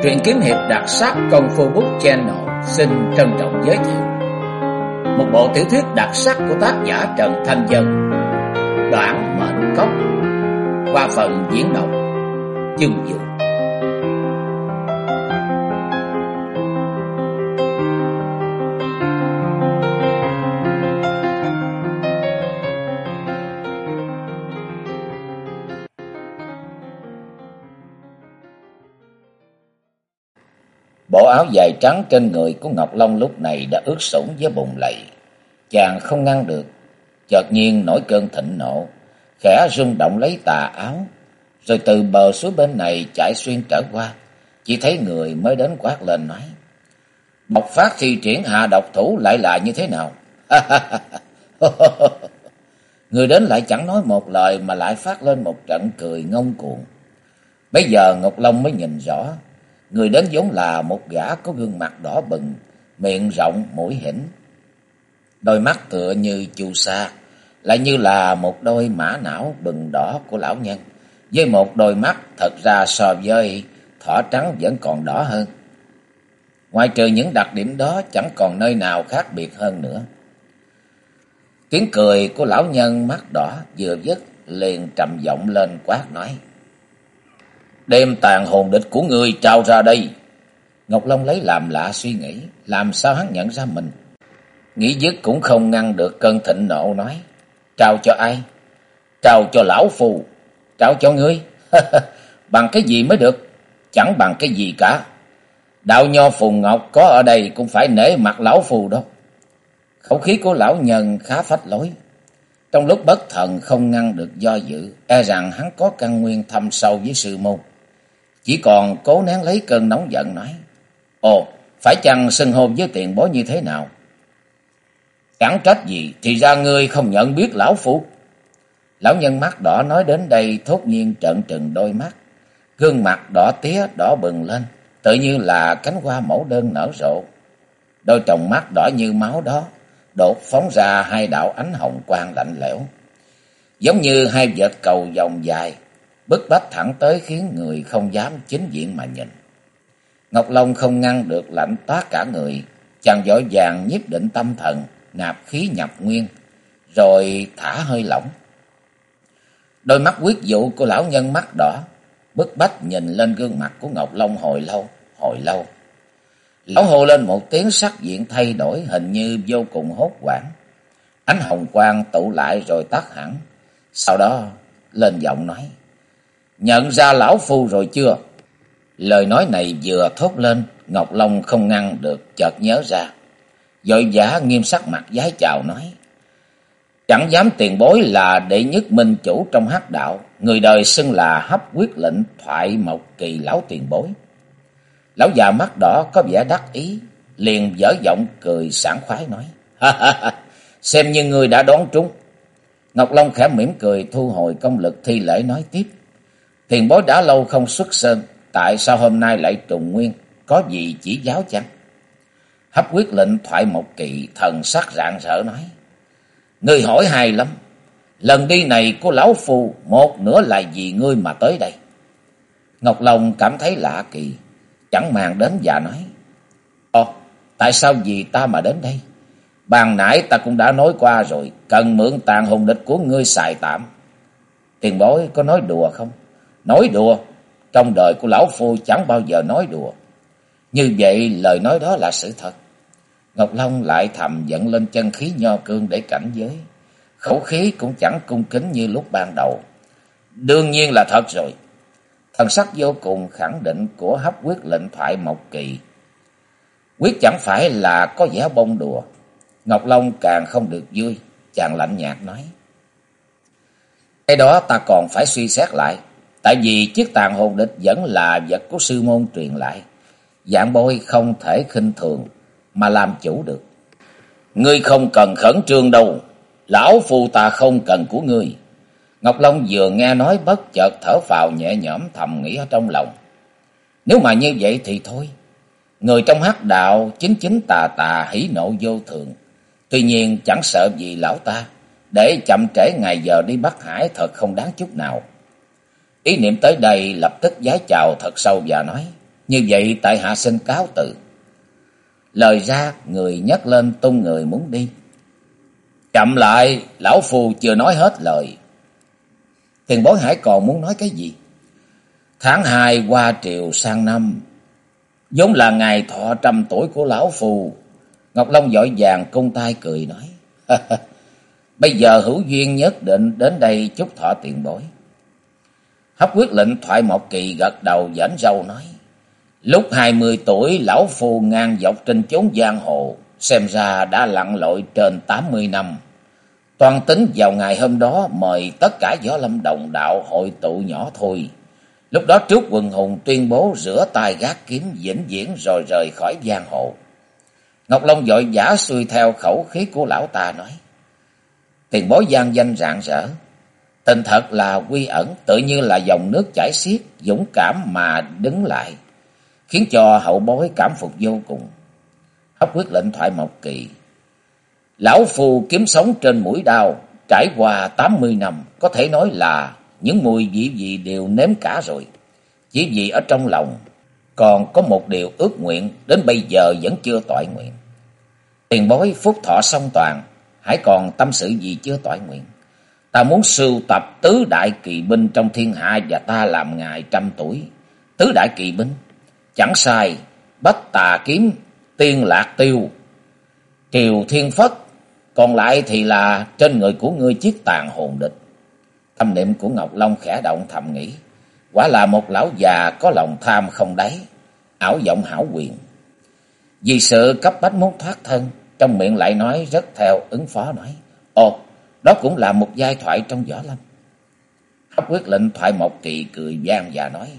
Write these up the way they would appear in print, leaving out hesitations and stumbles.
Truyện kiếm hiệp đặc sắc Công Phu Book Channel xin trân trọng giới thiệu một bộ tiểu thuyết đặc sắc của tác giả Trần Thanh Dân, Đoạn Mệnh Cốc, qua phần diễn đọc Dương Dương. Bộ áo dài trắng trên người của Ngọc Long lúc này đã ướt sũng với bùn lầy. Chàng không ngăn được, chợt nhiên nổi cơn thịnh nộ, khẽ rung động lấy tà áo, rồi từ bờ suối bên này chạy xuyên trở qua. Chỉ thấy người mới đến quát lên nói: "Bộc phát thi triển hạ độc thủ lại là như thế nào?" Người đến lại chẳng nói một lời mà lại phát lên một trận cười ngông cuồng. Bây giờ Ngọc Long mới nhìn rõ, người đến vốn là một gã có gương mặt đỏ bừng, miệng rộng, mũi hỉnh. Đôi mắt tựa như chu sa, lại như là một đôi mã não bừng đỏ của lão nhân, với một đôi mắt thật ra so với thỏ trắng vẫn còn đỏ hơn. Ngoài trừ những đặc điểm đó, chẳng còn nơi nào khác biệt hơn nữa. Tiếng cười của lão nhân mắt đỏ vừa dứt, liền trầm giọng lên quát nói: "Đem tàn hồn địch của ngươi trao ra đây." Ngọc Long lấy làm lạ suy nghĩ, làm sao hắn nhận ra mình. Nghĩ dứt cũng không ngăn được cơn thịnh nộ nói: "Trao cho ai?" "Trao cho lão phù." "Trao cho ngươi?" "Bằng cái gì mới được?" "Chẳng bằng cái gì cả. Đạo nho Phùng Ngọc có ở đây cũng phải nể mặt lão phù đó." Khẩu khí của lão nhân khá phách lối. Trong lúc bất thần không ngăn được do dự, e rằng hắn có căn nguyên thâm sâu với sư môn. Chỉ còn cố nén lấy cơn nóng giận nói: "Ồ, phải chăng xưng hô với tiền bối như thế nào?" "Chẳng trách gì, thì ra ngươi không nhận biết lão phu." Lão nhân mắt đỏ nói đến đây thốt nhiên trợn trừng đôi mắt, gương mặt đỏ tía đỏ bừng lên, tự như là cánh hoa mẫu đơn nở rộ. Đôi tròng mắt đỏ như máu đó đột phóng ra hai đạo ánh hồng quang lạnh lẽo, giống như hai vệt cầu vồng dài, bức bách thẳng tới khiến người không dám chính diện mà nhìn. Ngọc Long không ngăn được lạnh toát cả người, chàng vội vàng nhiếp định tâm thần, nạp khí nhập nguyên, rồi thả hơi lỏng. Đôi mắt quyết dụ của lão nhân mắt đỏ bức bách nhìn lên gương mặt của Ngọc Long hồi lâu. Lão hô lên một tiếng, sắc diện thay đổi, hình như vô cùng hốt hoảng. Ánh hồng quang tụ lại rồi tắt hẳn. Sau đó lên giọng nói: "Nhận ra lão phu rồi chưa?" Lời nói này vừa thốt lên, Ngọc Long không ngăn được chợt nhớ ra, vội vã nghiêm sắc mặt vái chào nói: "Chẳng dám tiền bối là đệ nhất minh chủ trong hắc đạo, người đời xưng là Hấp Quyết Lệnh Thoại Mộc Kỳ lão tiền bối." Lão già mắt đỏ có vẻ đắc ý, liền dở giọng cười sảng khoái nói: "Xem như ngươi đã đoán trúng." Ngọc Long khẽ mỉm cười, thu hồi công lực thi lễ nói tiếp: "Tiền bối đã lâu không xuất sơn, tại sao hôm nay lại trùng nguyên, có gì chỉ giáo chăng?" Hấp Quyết Lệnh Thoại Mộc Kỳ thần sắc rạng rỡ nói: "Ngươi hỏi hay lắm. Lần đi này của lão phu một nửa là vì ngươi mà tới đây." Ngọc Long cảm thấy lạ kỳ, chẳng màng đến và nói: "Ồ, tại sao vì ta mà đến đây? Ban nãy ta cũng đã nói qua rồi, cần mượn tàn hồn địch của ngươi xài tạm." "Tiền bối có nói đùa không?" "Nói đùa? Trong đời của lão phu chẳng bao giờ nói đùa." "Như vậy lời nói đó là sự thật." Ngọc Long lại thầm dẫn lên chân khí nho cương để cảnh giới, khẩu khí cũng chẳng cung kính như lúc ban đầu. "Đương nhiên là thật rồi." Thần sắc vô cùng khẳng định của Hấp Quyết Lệnh Thoại Mộc Kỳ quyết chẳng phải là có vẻ bông đùa. Ngọc Long càng không được vui, chàng lạnh nhạt nói: "Cái đó ta còn phải suy xét lại, tại vì chiếc tàn hồn địch vẫn là vật của sư môn truyền lại, vạn bối không thể khinh thường mà làm chủ được." "Ngươi không cần khẩn trương đâu, lão phu ta không cần của ngươi." Ngọc Long vừa nghe nói bất chợt thở phào nhẹ nhõm, thầm nghĩ ở trong lòng: nếu mà như vậy thì thôi. Người trong hắc đạo chính chính tà tà, hỉ nộ vô thường, tuy nhiên chẳng sợ gì lão ta, để chậm trễ ngày giờ đi Bắc Hải thật không đáng chút nào. Ý niệm tới đây lập tức vái chào thật sâu và nói: Như vậy tại hạ xin cáo từ. Lời ra, người nhấc lên tung người muốn đi. Chậm lại, lão phu chưa nói hết lời. Tiền bối Hải còn muốn nói cái gì? Tháng 2 qua triều sang năm, vốn là ngày thọ 100 tuổi của lão phu. Ngọc Long vội vàng cung tay cười nói. Bây giờ hữu duyên nhất định đến đây chúc thọ tiền bối. Hấp Quyết Lệnh Thoại Mộc Kỳ gật đầu giãn râu nói. Lúc 20 tuổi lão phu ngang dọc trên chốn giang hồ, xem ra đã lặn lội trên 80 năm. Toàn tính vào ngày hôm đó mời tất cả võ lâm đồng đạo hội tụ nhỏ thôi. Lúc đó trước quần hùng tuyên bố rửa tay gác kiếm vĩnh viễn rồi rời khỏi giang hồ. Ngọc Long vội vã xuôi theo khẩu khí của lão ta nói. Tiền bối gian danh rạng rỡ, tình thật là quy ẩn, tự như là dòng nước chảy xiết, dũng cảm mà đứng lại, khiến cho hậu bối cảm phục vô cùng. Hấp Quyết Lệnh Thoại Mộc Kỳ. Lão phu kiếm sống trên mũi đao, trải qua 80 năm, có thể nói là những mùi vị gì đều nếm cả rồi. Chỉ vì ở trong lòng còn có một điều ước nguyện, đến bây giờ vẫn chưa toại nguyện. Tiền bối phúc thọ song toàn, hãy còn tâm sự gì chưa toại nguyện? Ta muốn sưu tập tứ đại kỳ binh trong thiên hạ và ta làm ngài 100 tuổi. Tứ đại kỳ binh, chẳng sai, Bách Tà Kiếm, Tiên Lạc Tiêu, Triều Thiên Phất, còn lại thì là trên người của ngươi chiếc tàn hồn địch. Tâm niệm của Ngọc Long khẽ động thầm nghĩ, quả là một lão già có lòng tham không đáy, ảo vọng hảo quyền. Vì sự cấp bách muốn thoát thân, trong miệng lại nói rất theo ứng phó nói, ồ, đó cũng là một giai thoại trong võ lâm. Hấp Quyết Lệnh Thoại Mộc Kỳ cười vang và nói,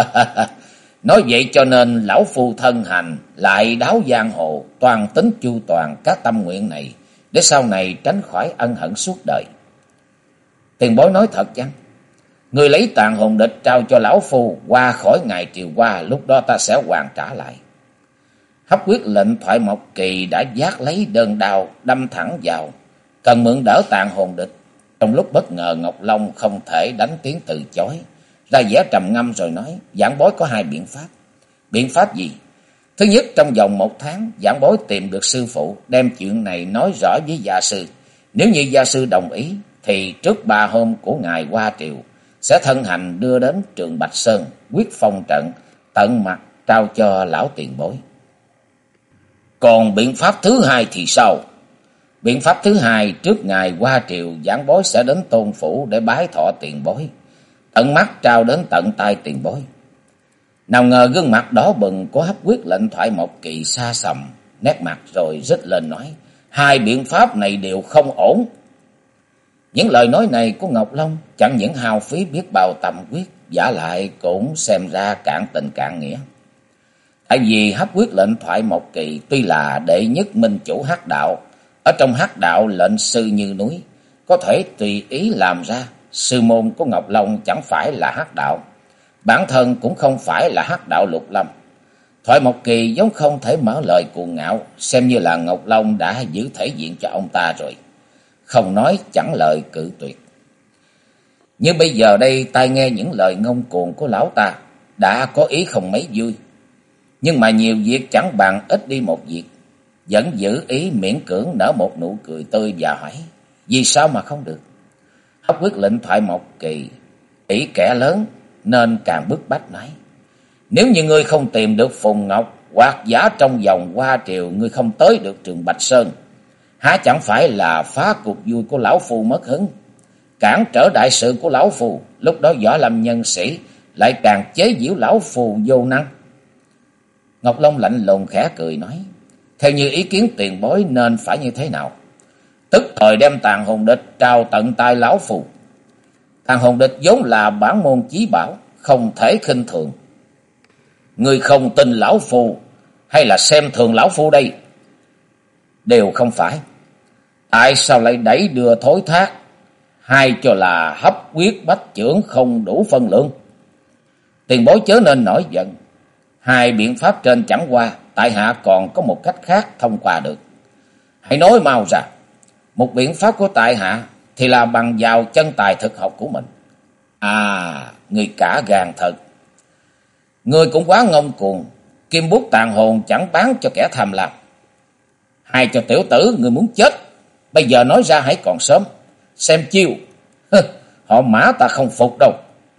nói vậy cho nên lão phu thân hành lại đáo giang hồ, toàn tính chu toàn các tâm nguyện này, để sau này tránh khỏi ân hận suốt đời. Tiền bối nói thật chăng? Người lấy tàn hồn địch trao cho lão phu qua khỏi ngày triều qua, lúc đó ta sẽ hoàn trả lại. Hấp Quyết Lệnh Thoại Mộc Kỳ đã vác lấy đơn đao đâm thẳng vào, cần mượn đỡ tàn hồn địch. Trong lúc bất ngờ Ngọc Long không thể đánh tiếng từ chối, ra vẻ trầm ngâm rồi nói, giảng bối có hai biện pháp. Biện pháp gì? Thứ nhất, trong vòng 1 tháng, giảng bối tìm được sư phụ, đem chuyện này nói rõ với gia sư. Nếu như gia sư đồng ý, thì trước 3 hôm của ngày qua triều, sẽ thân hành đưa đến Trường Bạch Sơn, quyết phong trận, tận mặt trao cho lão tiền bối. Còn biện pháp thứ hai thì sao? Biện pháp thứ hai, trước ngày qua triều, giảng bối sẽ đến tôn phủ để bái thọ tiền bối, tận mắt trao đến tận tay tiền bối. Nào ngờ gương mặt đỏ bừng của Hấp Quyết Lệnh Thoại Mộc Kỳ xa sầm nét mặt rồi rít lên nói, hai biện pháp này đều không ổn. Những lời nói này của Ngọc Long chẳng những hao phí biết bao tâm quyết, giả lại cũng xem ra cạn tình cạn nghĩa. Tại vì Hấp Quyết Lệnh Thoại Mộc Kỳ tuy là đệ nhất minh chủ hắc đạo, ở trong hắc đạo lệnh sư như núi, có thể tùy ý làm ra. Sư môn của Ngọc Long chẳng phải là hắc đạo, bản thân cũng không phải là hắc đạo lục lâm. Thoại Mộc Kỳ giống không thể mở lời cuồng ngạo, xem như là Ngọc Long đã giữ thể diện cho ông ta rồi, không nói chẳng lời cự tuyệt. Như bây giờ đây tai nghe những lời ngông cuồng của lão ta, đã có ý không mấy vui. Nhưng mà nhiều việc chẳng bằng ít đi một việc, vẫn giữ ý miễn cưỡng nở một nụ cười tươi và hỏi, vì sao mà không được? Hấp Quyết Lệnh Thoại Mộc Kỳ ý kẻ lớn nên càng bức bách nói, nếu như ngươi không tìm được Phùng Ngọc, hoặc giả trong vòng qua triều ngươi không tới được Trường Bạch Sơn, há chẳng phải là phá cuộc vui của lão phu mất hứng, cản trở đại sự của lão phu, lúc đó võ lâm nhân sĩ lại càng chế giễu lão phu vô năng. Ngọc Long lạnh lùng khẽ cười nói, theo như ý kiến tiền bối nên phải như thế nào? Tức thời đem tàn hồn địch trao tận tay lão phu. Tàn hồn địch vốn là bản môn chí bảo, không thể khinh thường. Ngươi không tin lão phu hay là xem thường lão phu đây? Đều không phải. Tại sao lại đẩy đưa thối thác, hay cho là hấp quyết bách chưởng không đủ phân lượng? Tiền bối chớ nên nổi giận. Hai biện pháp trên chẳng qua, tại hạ còn có một cách khác thông qua được. Hãy nói mau ra. Một biện pháp của tại hạ thì là bằng vào chân tài thực học của mình. À, người cả gan thật. Ngươi cũng quá ngông cuồng, kim bút tàn hồn chẳng bán cho kẻ tham lam. Hai cho tiểu tử, ngươi muốn chết, bây giờ nói ra hãy còn sớm. Xem chiêu, họ Mã ta không phục đâu.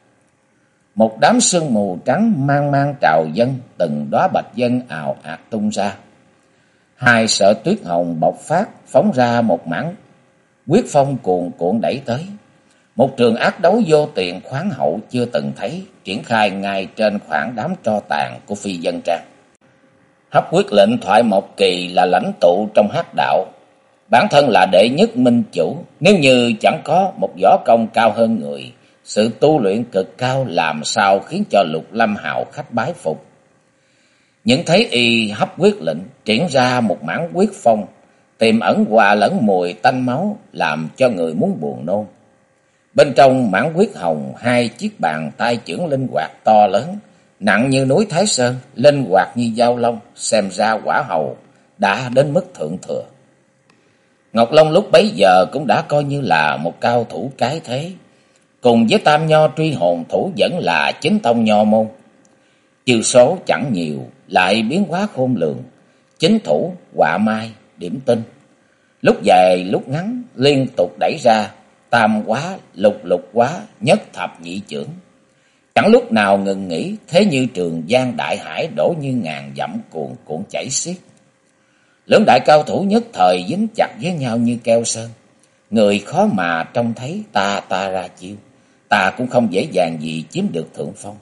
Một đám sương mù trắng mang mang trào dâng, từng đóa bạch vân ào ạt tung ra. Hai sợi tuyết hồng bộc phát, phóng ra một mảng quyết phong cuồn cuộn đẩy tới. Một trường ác đấu vô tiền khoáng hậu chưa từng thấy, triển khai ngay trên khoảng đám tro tàn của phi dân trang. Hấp Quyết Lệnh Thoại Mộc Kỳ là lãnh tụ trong hắc đạo, bản thân là đệ nhất minh chủ. Nếu như chẳng có một võ công cao hơn người, sự tu luyện cực cao làm sao khiến cho Lục Lâm hào khách bái phục. Những thấy y hấp quyết lệnh triển ra một mảng quyết phong, tiềm ẩn hòa lẫn mùi tanh máu, làm cho người muốn buồn nôn. Bên trong mảng quyết hồng, hai chiếc bàn tay chưởng linh hoạt to lớn, nặng như núi Thái Sơn, linh hoạt như dao long, xem ra quả hầu đã đến mức thượng thừa. Ngọc Long lúc bấy giờ cũng đã coi như là một cao thủ cái thế, cùng với Tam Nho truy hồn thủ vẫn là chính tông nho môn. Chiêu số chẳng nhiều, lại biến hóa khôn lường, chính thủ, họa mai, điểm tinh. Lúc dài lúc ngắn liên tục đẩy ra, tam hóa, lục hóa, nhất thập nhị chưởng. Chẳng lúc nào ngừng nghỉ, thế như trường giang đại hải đổ như ngàn dặm cuồn cuộn chảy xiết. Lưỡng đại cao thủ nhất thời dính chặt với nhau như keo sơn. Người khó mà trông thấy ta ra chiêu, ta cũng không dễ dàng gì chiếm được thượng phong.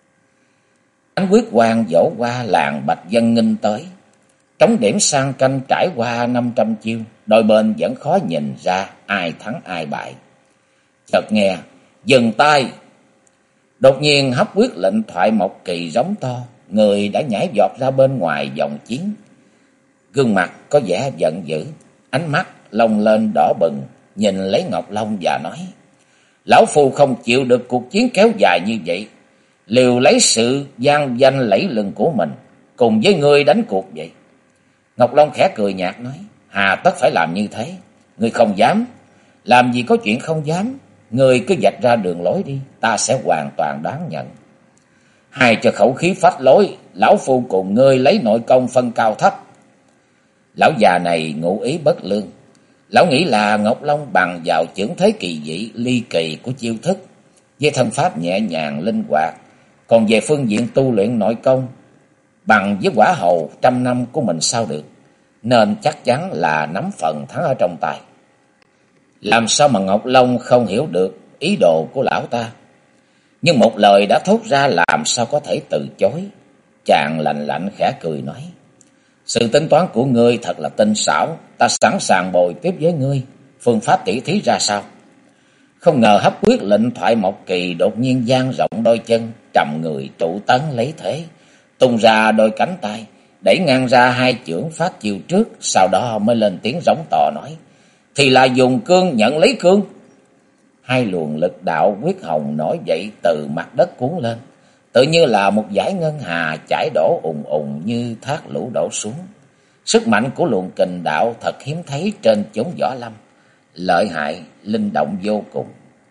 Ánh quyết quang vỗ qua làng bạch dân nghinh tới. Trống điểm sang canh trải qua 500 chiêu, đôi bên vẫn khó nhìn ra ai thắng ai bại. Chợt nghe dừng tay. Đột nhiên Hấp Quyết Lệnh Thoại Mộc Kỳ giống to, người đã nhảy vọt ra bên ngoài vòng chiến. Gương mặt có vẻ giận dữ, ánh mắt long lên đỏ bừng, nhìn lấy Ngọc Long và nói: lão phu không chịu được cuộc chiến kéo dài như vậy, liều lấy sự gian danh lẫy lừng của mình cùng với ngươi đánh cuộc vậy. Ngọc Long khẽ cười nhạt nói: hà tất phải làm như thế, ngươi không dám, làm gì có chuyện không dám, ngươi cứ vạch ra đường lối đi, ta sẽ hoàn toàn đoán nhận. Hai cho khẩu khí phách lối, lão phu cùng ngươi lấy nội công phân cao thấp. Lão già này ngụ ý bất lương. Lão nghĩ là Ngọc Long bằng vào chưởng thế kỳ dị ly kỳ của chiêu thức, với thân pháp nhẹ nhàng linh hoạt, còn về phương diện tu luyện nội công bằng với quả hầu 100 năm của mình sao được, nên chắc chắn là nắm phần thắng ở trong tay. Làm sao mà Ngọc Long không hiểu được ý đồ của lão ta? Nhưng một lời đã thốt ra làm sao có thể từ chối. Chàng lạnh lạnh khẽ cười nói: sự tính toán của ngươi thật là tinh xảo, ta sẵn sàng bồi tiếp với ngươi. Phương pháp tỉ thí ra sao? Không ngờ Hấp Quyết Lệnh Thoại Mộc Kỳ đột nhiên dang rộng đôi chân, trầm người trụ tấn lấy thế, tung ra đôi cánh tay, đẩy ngang ra hai chưởng phát chiêu trước, sau đó mới lên tiếng rống to nói: thì là dùng cương nhận lấy cương. Hai luồng lực đạo quyết hồng nổi dậy từ mặt đất cuốn lên, tự như là một dải ngân hà chảy đổ ùng ùng như thác lũ đổ xuống. Sức mạnh của luồng kình đạo thật hiếm thấy trên chốn võ lâm, lợi hại, linh động vô cùng.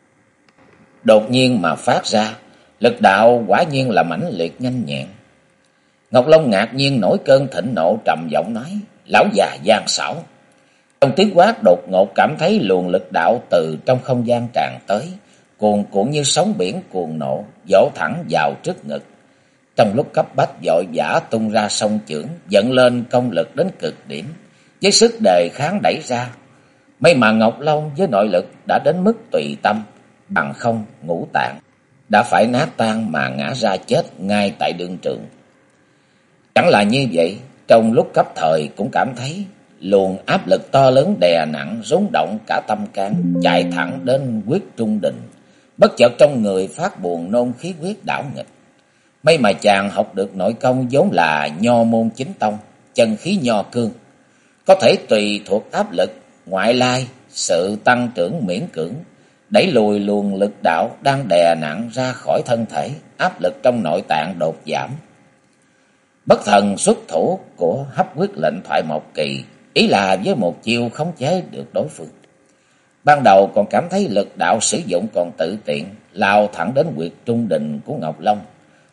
Đột nhiên mà phát ra, lực đạo quả nhiên là mãnh liệt nhanh nhẹn. Ngọc Long ngạc nhiên nổi cơn thịnh nộ, trầm giọng nói: lão già gian xảo. Trong tiếng quát đột ngột cảm thấy luồng lực đạo từ trong không gian tràn tới, cuồn cuộn như sóng biển cuồng nộ, vỗ thẳng vào trước ngực. Trong lúc cấp bách vội vã tung ra song chưởng, dẫn lên công lực đến cực điểm, với sức đề kháng đẩy ra. May mà Ngọc Long với nội lực đã đến mức tùy tâm, bằng không ngũ tạng đã phải nát tan mà ngã ra chết ngay tại đương trường. Chẳng là như vậy, trong lúc cấp thời cũng cảm thấy luồng áp lực to lớn đè nặng rúng động cả tâm can, chạy thẳng đến quyết trung đình. Bất chợt trong người phát buồn nôn khí huyết đảo nghịch. May mà chàng học được nội công vốn là nho môn chính tông, chân khí nho cương, có thể tùy thuộc áp lực ngoại lai, sự tăng trưởng miễn cưỡng, đẩy lùi luồng lực đạo đang đè nặng ra khỏi thân thể, áp lực trong nội tạng đột giảm. Bất thần xuất thủ của Hấp Quyết Lệnh Thoại Mộc Kỳ, ý là với một chiêu khống chế được đối phương. Ban đầu còn cảm thấy lực đạo sử dụng còn tự tiện, lao thẳng đến huyệt trung đình của Ngọc Long,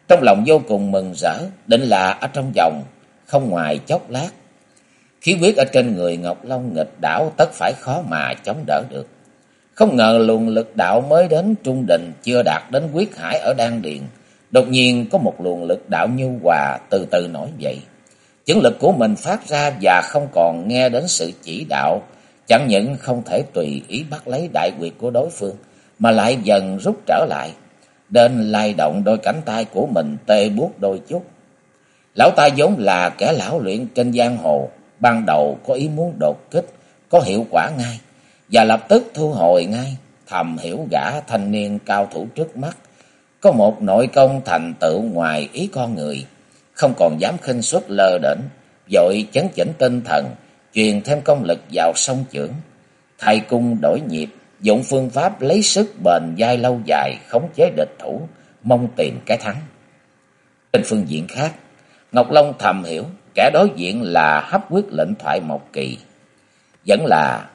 Trong lòng vô cùng mừng rỡ, định là ở trong vòng không ngoài chốc lát, khí huyết ở trên người Ngọc Long nghịch đảo tất phải khó mà chống đỡ được. Không ngờ luồng lực đạo mới đến trung định, chưa đạt đến huyết hải ở đan điền, đột nhiên có một luồng lực đạo nhu hòa từ từ nổi dậy. Chưởng lực của mình phát ra và không còn nghe đến sự chỉ đạo, chẳng những không thể tùy ý bắt lấy đại quyệt của đối phương, mà lại dần rút trở lại, đến lay động đôi cánh tay của mình tê buốt đôi chút. Lão ta vốn là kẻ lão luyện trên giang hồ, ban đầu có ý muốn đột kích, có hiệu quả ngay, và lập tức thu hồi ngay. Thầm hiểu gã thanh niên cao thủ trước mắt có một nội công thành tựu ngoài ý con người, không còn dám khinh suất lơ đễnh, vội chấn chỉnh tinh thần, truyền thêm công lực vào song chưởng, thay cung đổi nhịp, dụng phương pháp lấy sức bền dai lâu dài khống chế địch thủ, mong tìm cái thắng. Trên phương diện khác, Ngọc Long thầm hiểu kẻ đối diện là Hấp Quyết Lệnh Thoại Mộc Kỳ, vẫn là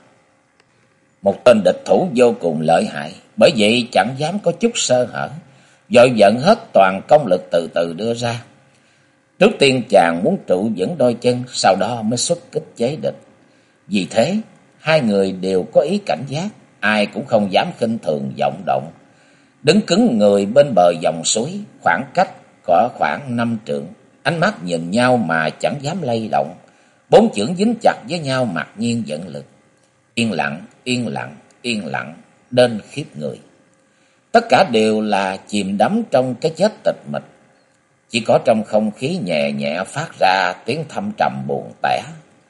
một tên địch thủ vô cùng lợi hại, bởi vậy chẳng dám có chút sơ hở, vội vận hết toàn công lực từ từ đưa ra. Trước tiên chàng muốn trụ vững đôi chân, sau đó mới xuất kích chế địch. Vì thế, hai người đều có ý cảnh giác, ai cũng không dám khinh thường vọng động. Đứng cứng người bên bờ dòng suối, khoảng cách có khoảng 5 trượng, ánh mắt nhìn nhau mà chẳng dám lay động. Bốn chưởng dính chặt với nhau mặc nhiên dẫn lực. Yên lặng, yên lặng, yên lặng, đến khiếp người. Tất cả đều là chìm đắm trong cái chết tịch mịch. Chỉ có trong không khí nhẹ nhẹ phát ra tiếng thâm trầm buồn tẻ.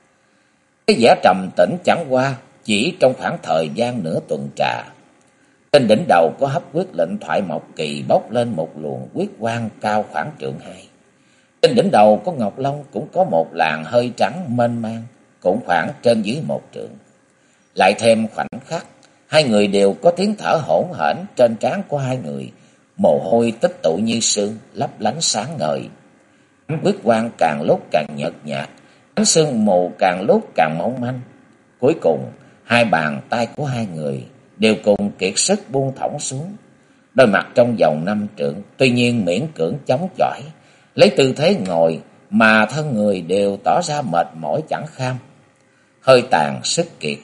Cái vẻ trầm tĩnh chẳng qua chỉ trong khoảng thời gian nửa tuần trà. Trên đỉnh đầu có Hấp Quyết Lệnh Thoại Mộc Kỳ bốc lên một luồng huyết quang cao khoảng trượng 2. Trên đỉnh đầu có Ngọc Long cũng có một làn hơi trắng mênh mang, cũng khoảng trên dưới 1 trượng. Lại thêm khoảnh khắc, hai người đều có tiếng thở hổn hển, trên trán của hai người mồ hôi tích tụ như sương, lấp lánh sáng ngời. Ánh huyết quang càng lúc càng nhợt nhạt, ánh sương mù càng lúc càng mỏng manh. Cuối cùng, hai bàn tay của hai người đều cùng kiệt sức buông thõng xuống. Đôi mặt trong vòng 5 trượng, tuy nhiên miễn cưỡng chống chọi, lấy tư thế ngồi mà thân người đều tỏ ra mệt mỏi chẳng kham, hơi tàn sức kiệt,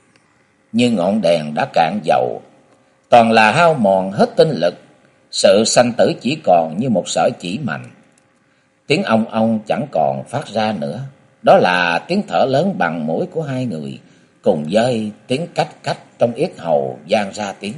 như ngọn đèn đã cạn dầu, toàn là hao mòn hết tinh lực, sự sanh tử chỉ còn như một sợi chỉ mạnh. Tiếng ong ong chẳng còn phát ra nữa, đó là tiếng thở lớn bằng mũi của hai người, cùng với tiếng cách cách trong yết hầu vang ra tiếng.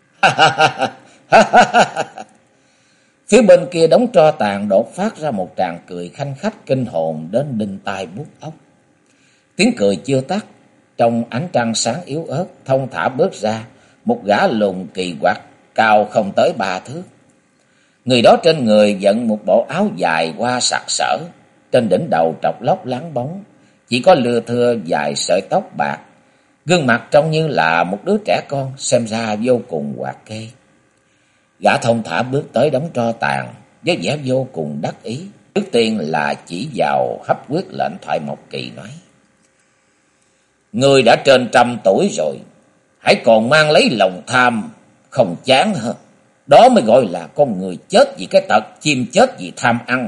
Phía bên kia đống tro tàn đột phát ra một tràng cười khanh khách kinh hồn đến đinh tai buốt óc. Tiếng cười chưa tắt, trong ánh trăng sáng yếu ớt thông thả bước ra một gã lùn kỳ quặc cao không tới 3 thước. Người đó trên người vận một bộ áo dài hoa sặc sỡ, trên đỉnh đầu trọc lóc láng bóng, chỉ có lưa thưa vài sợi tóc bạc, gương mặt trông như là một đứa trẻ con, xem ra vô cùng hoạt kê. Gã thông thả bước tới đống tro tàn với vẻ vô cùng đắc ý, trước tiên là chỉ vào Hấp Quyết Lệnh Thoại Mộc Kỳ nói: "Người đã trên 100 tuổi rồi, hãy còn mang lấy lòng tham không chán hả? Đó mới gọi là con người chết vì cái tật, chim chết vì tham ăn."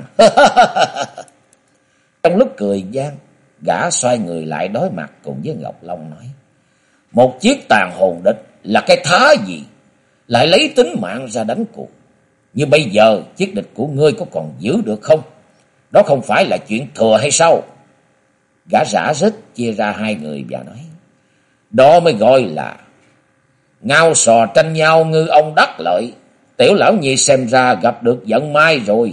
Trong lúc cười gian, gã xoay người lại đối mặt cùng với Ngọc Long nói: "Một chiếc tàn hồn địch là cái thá gì, lại lấy tính mạng ra đánh cuộc? Như bây giờ chiếc địch của ngươi có còn giữ được không? Đó không phải là chuyện thừa hay sao?" Gã rã rít chia ra hai người và nói: "Đó mới gọi là ngao sò tranh nhau ngư ông đắc lợi. Tiểu lão nhi xem ra gặp được vận may rồi."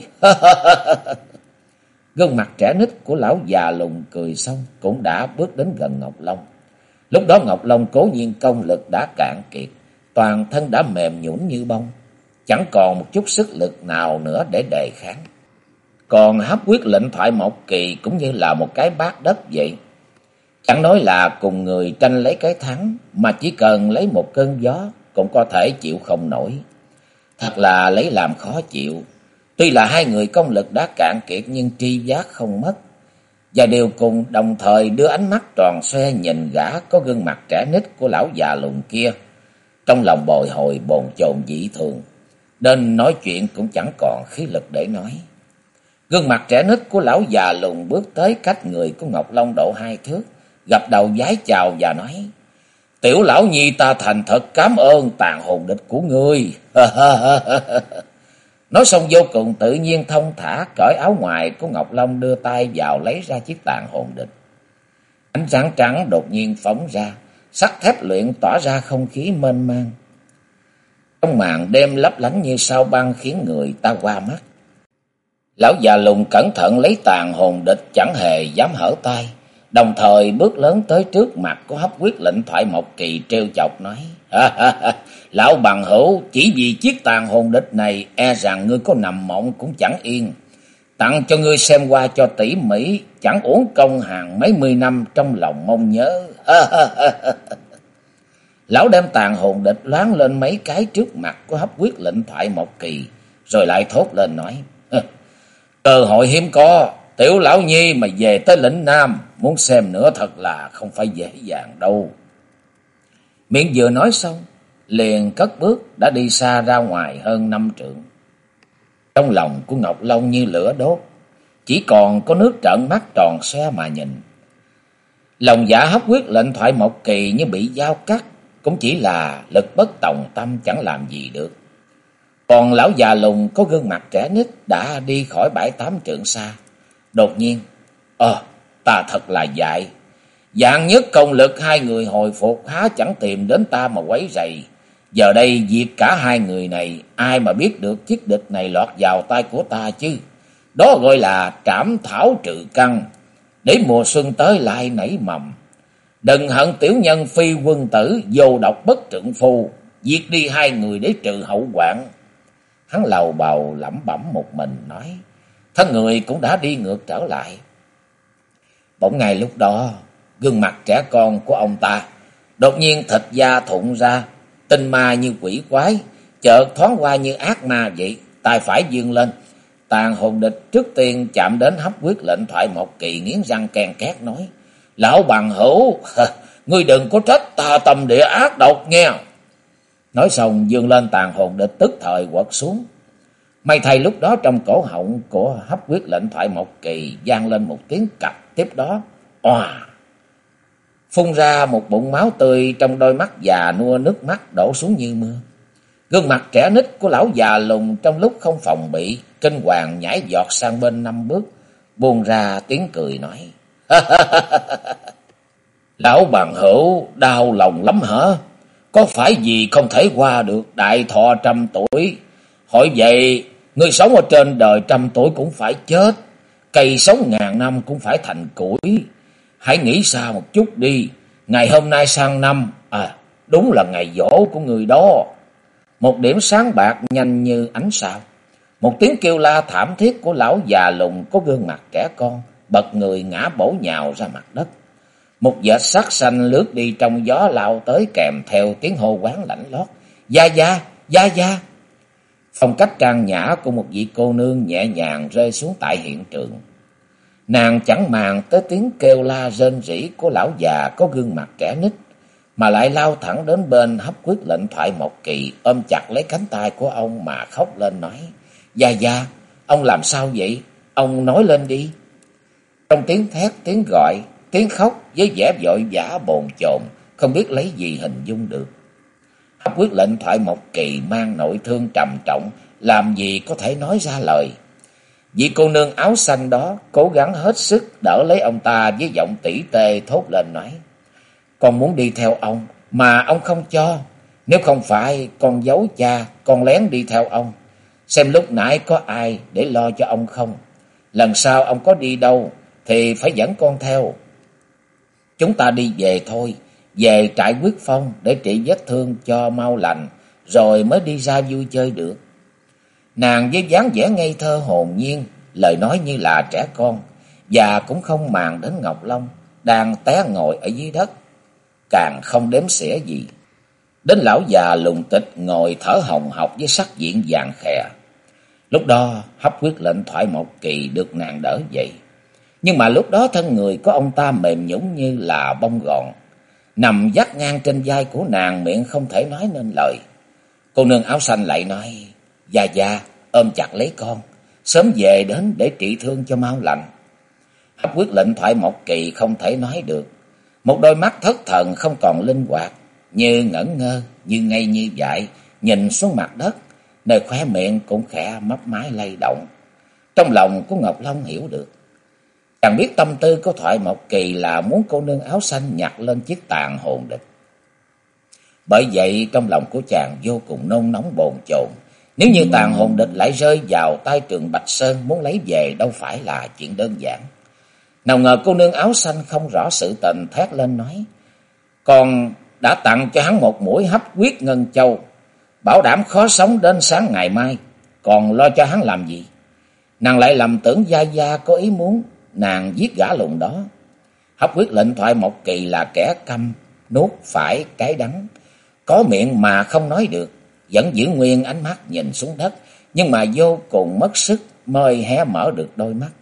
Gương mặt trẻ nít của lão già lùn cười xong cũng đã bước đến gần Ngọc Long. Lúc đó Ngọc Long cố nhiên công lực đã cạn kiệt, toàn thân đã mềm nhũn như bông, chẳng còn một chút sức lực nào nữa để đề kháng. Còn Hấp Quyết Lệnh Thoại Mộc Kỳ cũng như là một cái bát đất vậy, chẳng nói là cùng người tranh lấy cái thắng, mà chỉ cần lấy một cơn gió cũng có thể chịu không nổi. Thật là lấy làm khó chịu. Tuy là hai người công lực đã cạn kiệt nhưng tri giác không mất, và đều cùng đồng thời đưa ánh mắt tròn xoe nhìn gã có gương mặt trẻ nít của lão già lùn kia, trong lòng bồi hồi bồn chồn dị thường. nên nói chuyện cũng chẳng còn khí lực để nói. Gương mặt trẻ nít của lão già lùn bước tới cách người của Ngọc Long độ 2 thước, gập đầu vái chào và nói: "Tiểu lão nhi ta thành thật cảm ơn tàn hồn địch của ngươi." Nói xong vô cùng tự nhiên thông thả cởi áo ngoài của Ngọc Long, đưa tay vào lấy ra chiếc tàn hồn địch. Ánh sáng trắng đột nhiên phóng ra, sắt thép luyện tỏa ra không khí mênh mang. Trong màn đêm lấp lánh như sao băng khiến người ta qua mắt. Lão già lùn cẩn thận lấy tàn hồn địch, chẳng hề dám hở tay, đồng thời bước lớn tới trước mặt của Hấp Quyết Lệnh Thoại Mộc Kỳ trêu chọc nói: "Lão bằng hữu, chỉ vì chiếc tàn hồn địch này, e rằng ngươi có nằm mộng cũng chẳng yên. Tặng cho ngươi xem qua cho tỉ mỉ, chẳng uổng công hàng mấy mươi năm trong lòng mong nhớ." Lão đem tàn hồn địch loáng lên mấy cái trước mặt của Hấp Quyết Lệnh Thoại Mộc Kỳ, rồi lại thốt lên nói: "Cơ hội hiếm có, tiểu lão nhi mà về tới lĩnh Nam, muốn xem nữa thật là không phải dễ dàng đâu." Miệng vừa nói xong, liền cất bước đã đi xa ra ngoài hơn 5 trượng. Trong lòng của Ngọc Long như lửa đốt, chỉ còn có nước trợn mắt tròn xoe mà nhìn. Lòng dạ Hấp Quyết Lệnh Thoại Mộc Kỳ như bị dao cắt, cũng chỉ là lực bất tòng tâm, chẳng làm gì được. Còn lão già lùn có gương mặt trẻ nít đã đi khỏi 7-8 trượng xa. Đột nhiên: Ta thật là dại. Dạng nhất công lực hai người hồi phục, há chẳng tìm đến ta mà quấy rầy. Giờ đây diệt cả hai người này, ai mà biết được chiếc địch này lọt vào tay của ta chứ. Đó gọi là trảm thảo trừ căn, để mùa xuân tới lại nảy mầm. Đừng hận tiểu nhân phi quân tử, vô độc bất trượng phu, diệt đi hai người để trừ hậu hoạn. Hắn lầu bầu lẩm bẩm một mình nói, thân người cũng đã đi ngược trở lại. Bỗng ngay lúc đó, gương mặt trẻ con của ông ta đột nhiên thịt da thụng ra, tinh ma như quỷ quái, chợt thoáng qua như ác ma vậy. Tay phải giương lên, tàn hồn địch trước tiên chạm đến Hấp Quyết Lệnh Thoại Mộc Kỳ, nghiến răng ken két nói, lão bằng hữu, ngươi đừng có trách ta tâm địa ác độc nghe. Nói xong giương lên, tàn hồn địch tức thời quật xuống. May thay lúc đó trong cổ họng của Hấp Quyết Lệnh Thoại Mộc Kỳ vang lên một tiếng cạch, tiếp đó oà, phun ra một bụng máu tươi, trong đôi mắt già nua nước mắt đổ xuống như mưa. Gương mặt trẻ nít của lão già lùn trong lúc không phòng bị, kinh hoàng nhảy giọt sang bên 5 bước, buông ra tiếng cười nói, lão bằng hữu đau lòng lắm hả? Có phải gì không thể qua được đại thọ 100 tuổi? Hỏi vậy, người sống ở trên đời 100 tuổi cũng phải chết, cây sống 1000 năm cũng phải thành củi. Hãy nghĩ xa một chút đi, ngày hôm nay sang năm, đúng là ngày giỗ của người đó. Một điểm sáng bạc nhanh như ánh sao, một tiếng kêu la thảm thiết của lão già lùn có gương mặt trẻ con, bật người ngã bổ nhào ra mặt đất. Một vệt sắc xanh lướt đi trong gió lao tới, kèm theo tiếng hô quán lạnh lót, gia gia, gia gia. Phong cách trang nhã của một vị cô nương nhẹ nhàng rơi xuống tại hiện trường. Nàng chẳng màng tới tiếng kêu la rên rỉ của lão già có gương mặt trẻ nít, mà lại lao thẳng đến bên Hấp Quyết Lệnh Thoại Mộc Kỳ, ôm chặt lấy cánh tay của ông mà khóc lên nói, gia gia, ông làm sao vậy? Ông nói lên đi. Trong tiếng thét, tiếng gọi, tiếng khóc với vẻ vội vã bồn chồn, không biết lấy gì hình dung được. Hấp Quyết Lệnh Thoại Mộc Kỳ mang nội thương trầm trọng, làm gì có thể nói ra lời. Vị cô nương áo xanh đó cố gắng hết sức đỡ lấy ông ta, với giọng tỉ tê thốt lên nói, con muốn đi theo ông mà ông không cho. Nếu không phải con giấu cha, con lén đi theo ông, xem lúc nãy có ai để lo cho ông không. Lần sau ông có đi đâu thì phải dẫn con theo. Chúng ta đi về thôi, về trại Quyết Phong để trị vết thương cho mau lành, rồi mới đi ra vui chơi được. Nàng với dáng vẻ ngây thơ hồn nhiên, lời nói như là trẻ con, và cũng không màng đến Ngọc Long đang té ngồi ở dưới đất, càng không đếm xỉa gì. Đến lão già lùn tịch ngồi thở hồng hộc với sắc diện vàng khè. Lúc đó Hấp Quyết Lệnh Thoại Mộc Kỳ được nàng đỡ dậy, nhưng mà lúc đó thân người của ông ta mềm nhũn như là bông gòn, nằm vắt ngang trên vai của nàng, miệng không thể nói nên lời. Cô nương áo xanh lại nói, Già ôm chặt lấy con, sớm về đến để trị thương cho mau lành. Hấp Quyết Lệnh Thoại Mộc Kỳ không thể nói được, một đôi mắt thất thần không còn linh hoạt, như ngẩn ngơ, như ngây như dại, nhìn xuống mặt đất, nơi khóe miệng cũng khẽ mấp máy lay động. Trong lòng của Ngọc Long hiểu được, chàng biết tâm tư của Thoại Mộc Kỳ là muốn cô nương áo xanh nhặt lên chiếc tàn hồn địch. Bởi vậy trong lòng của chàng vô cùng nôn nóng bồn chồn. Nếu như tàn hồn địch lại rơi vào tay Trường Bạch Sơn, muốn lấy về đâu phải là chuyện đơn giản. Nào ngờ cô nương áo xanh không rõ sự tình, thét lên nói: "Con đã tặng cho hắn một mũi hấp huyết ngân châu, bảo đảm khó sống đến sáng ngày mai, còn lo cho hắn làm gì?" Nàng lại lầm tưởng Gia Gia có ý muốn nàng giết gã lùn đó. Hấp Quyết Lệnh Thoại Mộc Kỳ là kẻ câm nuốt phải cái đắng, có miệng mà không nói được, vẫn giữ nguyên ánh mắt nhìn xuống đất, nhưng mà vô cùng mất sức mới hé mở được đôi mắt.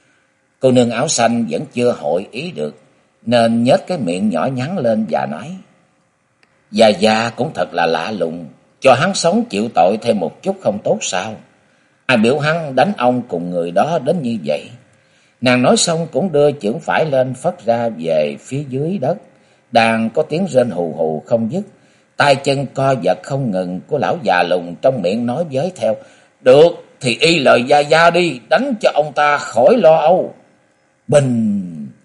Cô nương áo xanh vẫn chưa hội ý được, nên nhếch cái miệng nhỏ nhắn lên và nói: "Gia Gia cũng thật là lạ lùng, cho hắn sống chịu tội thêm một chút không tốt sao? Ai biểu hắn đánh ông cùng người đó đến như vậy?" Nàng nói xong cũng đưa chưởng phải lên phất ra về phía dưới đất, đang có tiếng rên hù hù không dứt. Tay chân co giật không ngừng của lão già lùn trong miệng nói với theo: "Được thì y lời Gia Gia đi, đánh cho ông ta khỏi lo âu." Bình!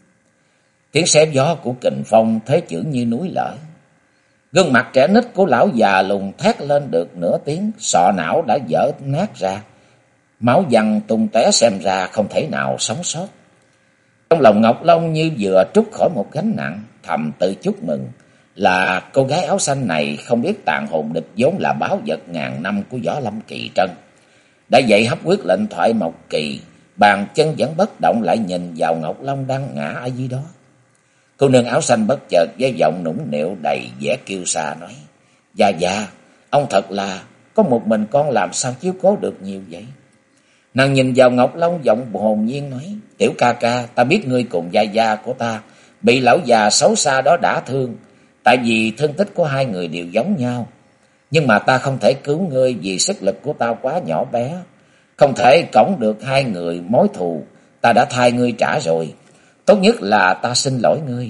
Tiếng xé gió của kình phong thế chưởng như núi lở. Gương mặt trẻ nít của lão già lùn thét lên được nửa tiếng, sọ não đã vỡ nát ra, máu văng tung tóe, xem ra không thể nào sống sót. Trong lòng Ngọc Long như vừa trút khỏi một gánh nặng, thầm tự chúc mừng là cô gái áo xanh này không biết tàn hồn địch vốn là báu vật ngàn năm của Võ Lâm Kỳ Trân. Đã vậy Hấp Quyết Lệnh Thoại Mộc Kỳ bàn chân vẫn bất động, lại nhìn vào Ngọc Long đang ngã ở dưới đó. Cô nương áo xanh bất chợt với giọng nũng nịu đầy vẻ kiêu sa nói: "Gia Gia, ông thật là có một mình con làm sao chiếu cố được nhiều vậy?" Nàng nhìn vào Ngọc Long giọng hồn nhiên nói: "Tiểu ca ca, ta biết ngươi cùng Gia Gia của ta bị lão già xấu xa đó đả thương, tại vì thương tích của hai người đều giống nhau. Nhưng mà ta không thể cứu ngươi vì sức lực của ta quá nhỏ bé, không thể cõng được hai người mối thù ta đã thay ngươi trả rồi. Tốt nhất là ta xin lỗi ngươi.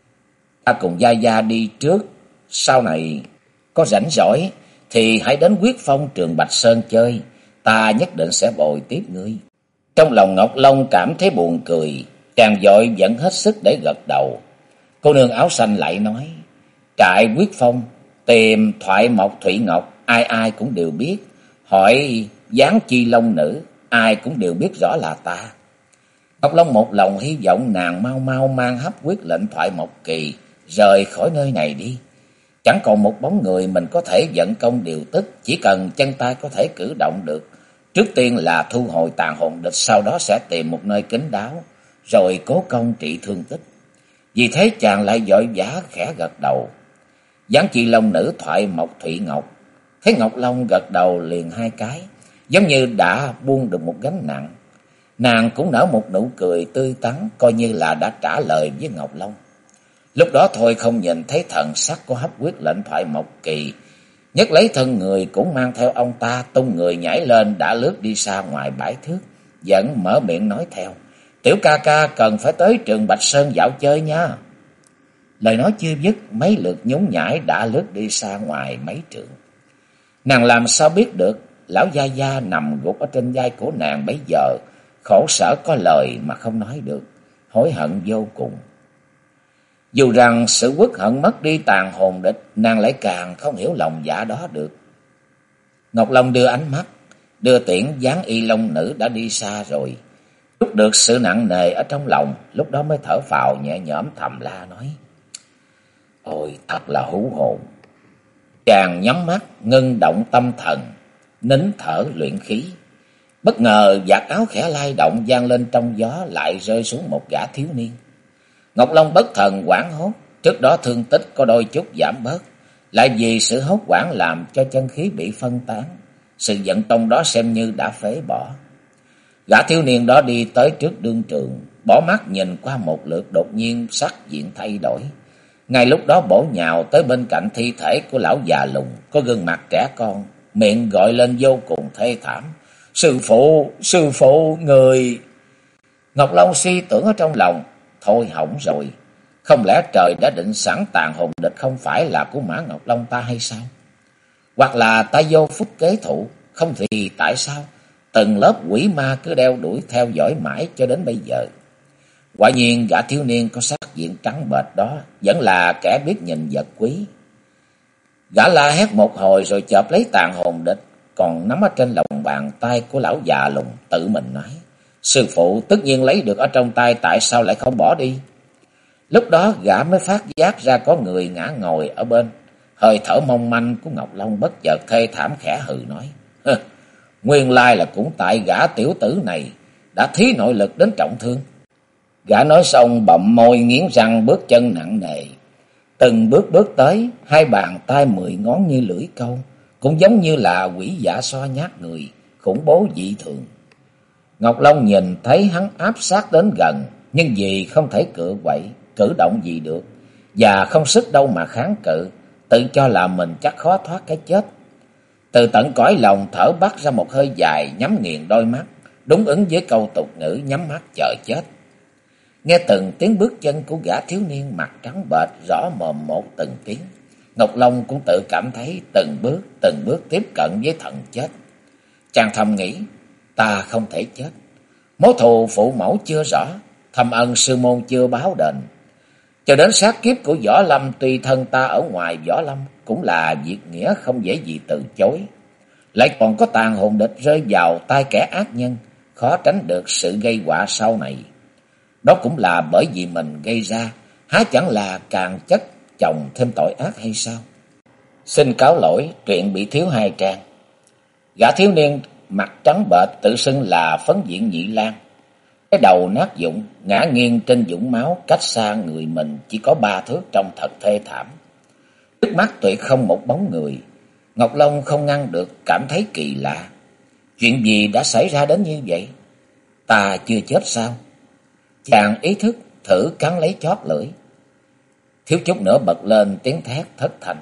Ta cùng Gia Gia đi trước, sau này có rảnh rỗi thì hãy đến Quyết Phong Trường Bạch Sơn chơi, ta nhất định sẽ bồi tiếp ngươi." Trong lòng Ngọc Long cảm thấy buồn cười, chàng vội vẫn hết sức để gật đầu. Cô nương áo xanh lại nói: "Trại Quyết Phong tìm Thoại Mộc Thụy Ngọc, ai ai cũng đều biết. Hỏi Giáng Chi Long Nữ, ai cũng đều biết rõ là ta." Ngọc Long một lòng hy vọng nàng mau mau mang Hấp Quyết Lệnh Thoại Mộc Kỳ rời khỏi nơi này đi. Chẳng còn một bóng người mình có thể vận công điều tức, chỉ cần chân tay có thể cử động được. Trước tiên là thu hồi tàn hồn địch, sau đó sẽ tìm một nơi kín đáo, rồi cố công trị thương tích. Vì thế chàng lại vội vã khẽ gật đầu. Giáng Chi Long Nữ Thoại Mộc Thụy Ngọc thấy Ngọc Long gật đầu liền hai cái, giống như đã buông được một gánh nặng. Nàng cũng nở một nụ cười tươi tắn, coi như là đã trả lời với Ngọc Long. Lúc đó thôi không nhìn thấy thần sắc của Hấp Quyết Lệnh Thoại Mộc Kỳ, nhất lấy thân người cũng mang theo ông ta, tung người nhảy lên đã lướt đi xa ngoài bãi thước, vẫn mở miệng nói theo: "Tiểu ca ca cần phải tới Trường Bạch Sơn dạo chơi nha." Lời nói chưa dứt, mấy lượt nhún nhảy đã lướt đi xa ngoài mấy trượng. Nàng làm sao biết được lão Gia Gia nằm gục ở trên vai của nàng bấy giờ khổ sở có lời mà không nói được, hối hận vô cùng. Dù rằng sự uất hận mất đi tàn hồn địch, nàng lại càng không hiểu lòng dạ đó được. Ngọc Long đưa ánh mắt, đưa tiễn Giáng Y Long Nữ đã đi xa rồi. Lúc được sự nặng nề ở trong lòng, lúc đó mới thở phào nhẹ nhõm thầm la nói: "Ôi thật là hú hồn." Chàng nhắm mắt ngưng động tâm thần, nín thở luyện khí. Bất ngờ vạt áo khẽ lay động, vang lên trong gió, lại rơi xuống một gã thiếu niên. Ngọc Long bất thần hoảng hốt, trước đó thương tích có đôi chút giảm bớt, lại vì sự hốt hoảng làm cho chân khí bị phân tán, sự vận tông đó xem như đã phế bỏ. Gã thiếu niên đó đi tới trước đương trường, bỏ mắt nhìn qua một lượt, đột nhiên sắc diện thay đổi. Ngay lúc đó bổ nhào tới bên cạnh thi thể của lão già lùn, có gương mặt trẻ con, miệng gọi lên vô cùng thê thảm. Sư phụ, người... Ngọc Long suy tưởng ở trong lòng, thôi hỏng rồi. Không lẽ trời đã định sẵn tàn hồn địch không phải là của Mã Ngọc Long ta hay sao? Hoặc là ta vô phúc kế thụ, không thì tại sao từng lớp quỷ ma cứ đeo đuổi theo dõi mãi cho đến bây giờ? Quả nhiên gã thiếu niên có sắc diện trắng bệch đó vẫn là kẻ biết nhìn vật quý. Gã la hét một hồi rồi chộp lấy tàn hồn địch còn nắm ở trên lòng bàn tay của lão già lùn, tự mình nói: sư phụ tất nhiên lấy được ở trong tay, tại sao lại không bỏ đi? Lúc đó gã mới phát giác ra có người ngã ngồi ở bên. Hơi thở mong manh của Ngọc Long bất chợt thê thảm khẽ hừ nói: nguyên lai là cũng tại gã tiểu tử này đã thí nội lực đến trọng thương. Gã nói xong bậm môi nghiến răng bước chân nặng nề. Từng bước tới, hai bàn tay 10 ngón như lưỡi câu, cũng giống như là quỷ dã xoa nhát người, khủng bố dị thường. Ngọc Long nhìn thấy hắn áp sát đến gần, nhưng vì không thể cựa quậy, cử động gì được, và không sức đâu mà kháng cự, tự cho là mình chắc khó thoát cái chết. Từ tận cõi lòng thở bắt ra một hơi dài, nhắm nghiền đôi mắt, đúng ứng với câu tục ngữ nhắm mắt chờ chết. Nghe từng tiếng bước chân của gã thiếu niên mặt trắng bệch rõ mồm một từng tiếng, Ngọc Long cũng tự cảm thấy từng bước tiếp cận với thần chết. Chàng thầm nghĩ: ta không thể chết. Mối thù phụ mẫu chưa rõ, thâm ân sư môn chưa báo đền. Cho đến sát kiếp của Võ Lâm, tuy thân ta ở ngoài Võ Lâm, cũng là việc nghĩa không dễ gì từ chối. Lại còn có tàn hồn địch rơi vào tay kẻ ác nhân, khó tránh được sự gây họa sau này. Đó cũng là bởi vì mình gây ra, há chẳng là càng chất chồng thêm tội ác hay sao? Xin cáo lỗi, truyện bị thiếu 2 trang. Gã thiếu niên mặt trắng bệch tự xưng là Phấn Diện Nhị Lang. Cái đầu nát vụn, ngã nghiêng trên vũng máu, cách xa người mình chỉ có 3 thước, trông thật thê thảm. Trước mắt tuyệt không một bóng người. Ngọc Long không ngăn được cảm thấy kỳ lạ. Chuyện gì đã xảy ra đến như vậy? Ta chưa chết sao? Chàng ý thức thử cắn lấy chót lưỡi, thiếu chút nữa bật lên tiếng thét thất thanh: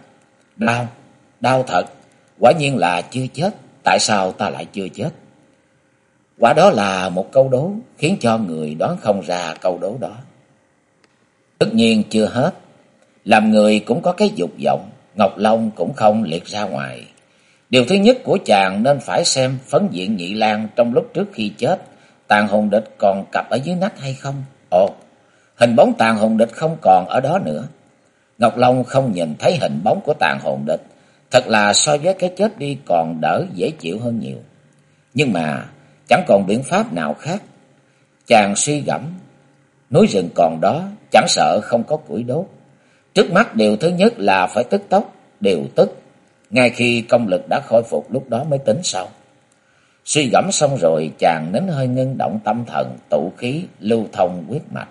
đau thật, quả nhiên là chưa chết. Tại sao ta lại chưa chết? Quả đó là một câu đố khiến cho người đoán không ra câu đố đó. Tất nhiên chưa hết, làm người cũng có cái dục vọng, Ngọc Long cũng không liệt ra ngoài. Điều thứ nhất của chàng nên phải xem Phấn Diện Nhị Lang trong lúc trước khi chết, tàn hồn địch còn cặp ở dưới nách hay không. Ồ, hình bóng tàn hồn địch không còn ở đó nữa. Ngọc Long không nhìn thấy hình bóng của tàn hồn địch, thật là so với cái chết đi còn đỡ dễ chịu hơn nhiều. Nhưng mà chẳng còn biện pháp nào khác. Chàng suy gẫm, núi rừng còn đó, chẳng sợ không có củi đốt. Trước mắt điều thứ nhất là phải tức tốc, điều tức, ngay khi công lực đã khôi phục lúc đó mới tính sau. Suy gẫm xong rồi, chàng nín hơi ngưng động tâm thần, tụ khí, lưu thông huyết mạch.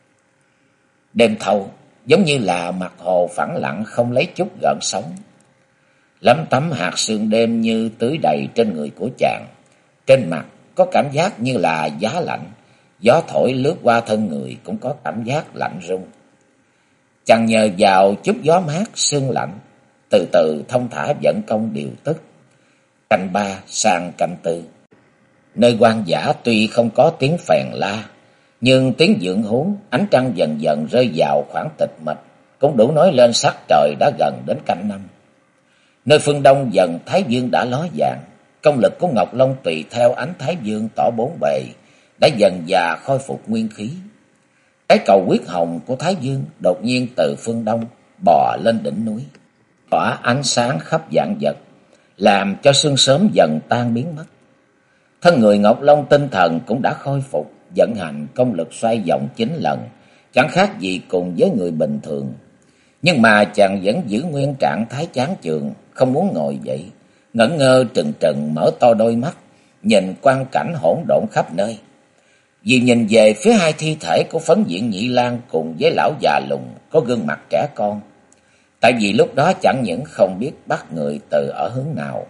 Đêm thâu, giống như là mặt hồ phẳng lặng không lấy chút gợn sóng. Lấm tấm hạt sương đêm như tưới đầy trên người của chàng. Trên mặt có cảm giác như là giá lạnh, gió thổi lướt qua thân người cũng có cảm giác lạnh rung. Chàng nhờ vào chút gió mát sương lạnh, từ từ thông thả vận công điều tức. Canh 3 sang canh 4. Nơi hoang dã tuy không có tiếng phèn la, nhưng tiếng vượn hú, ánh trăng dần dần rơi vào khoảng tịch mịch, cũng đủ nói lên sắc trời đã gần đến canh 5. Nơi phương đông dần thái dương đã ló dạng, công lực của Ngọc Long tùy theo ánh thái dương tỏ bốn bề, đã dần dà khôi phục nguyên khí. Cái cầu huyết hồng của thái dương đột nhiên từ phương đông bò lên đỉnh núi, tỏa ánh sáng khắp vạn vật, làm cho sương sớm dần tan biến mất. Thân người Ngọc Long tinh thần cũng đã khôi phục, vận hành công lực xoay vòng 9 lần, chẳng khác gì cùng với người bình thường. Nhưng mà chàng vẫn giữ nguyên trạng thái chán chường, không muốn ngồi dậy, ngẩn ngơ trừng trừng mở to đôi mắt, nhìn quang cảnh hỗn độn khắp nơi. Vì nhìn về phía 2 thi thể của Phấn Diện Nhị Lang cùng với lão già lùn có gương mặt trẻ con. Tại vì lúc đó chẳng những không biết bắt người từ ở hướng nào